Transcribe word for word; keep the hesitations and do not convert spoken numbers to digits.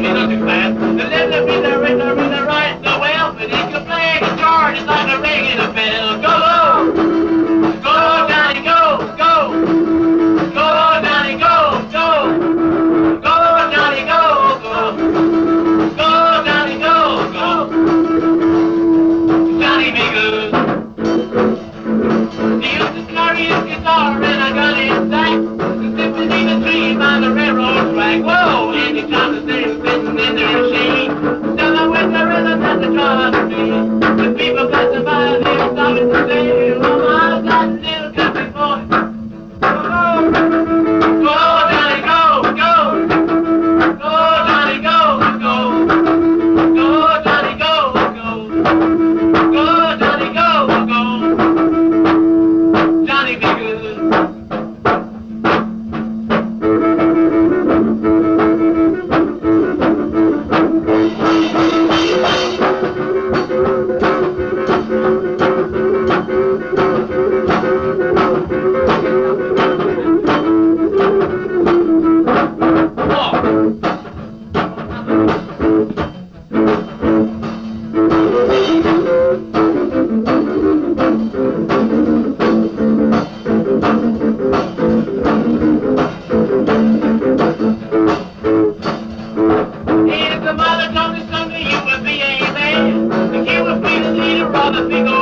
he's not too fast. The little bit of rhythm, rhythm, right so well, but he can play a guitar just like a regular bell. Go, go, go, Johnny, go, go, go, Johnny, go, go, go, Johnny, go, go, go, Johnny, go, go, Johnny be good. He used to carry his guitar and I got his sax. Symphony the tree by the railroad track. Whoa! Anytime the same sitting in their machine. Still I with the rhythm that the drums beat. The people passing by, they stop it to say, oh my God, little country boy. Go, go, Johnny, go, go. Go, Johnny, go, go. Go, Johnny, go, go. Go, Johnny, go, go. Johnny be good. If the mother told me someday you would be a man, and you would be the leader of a big old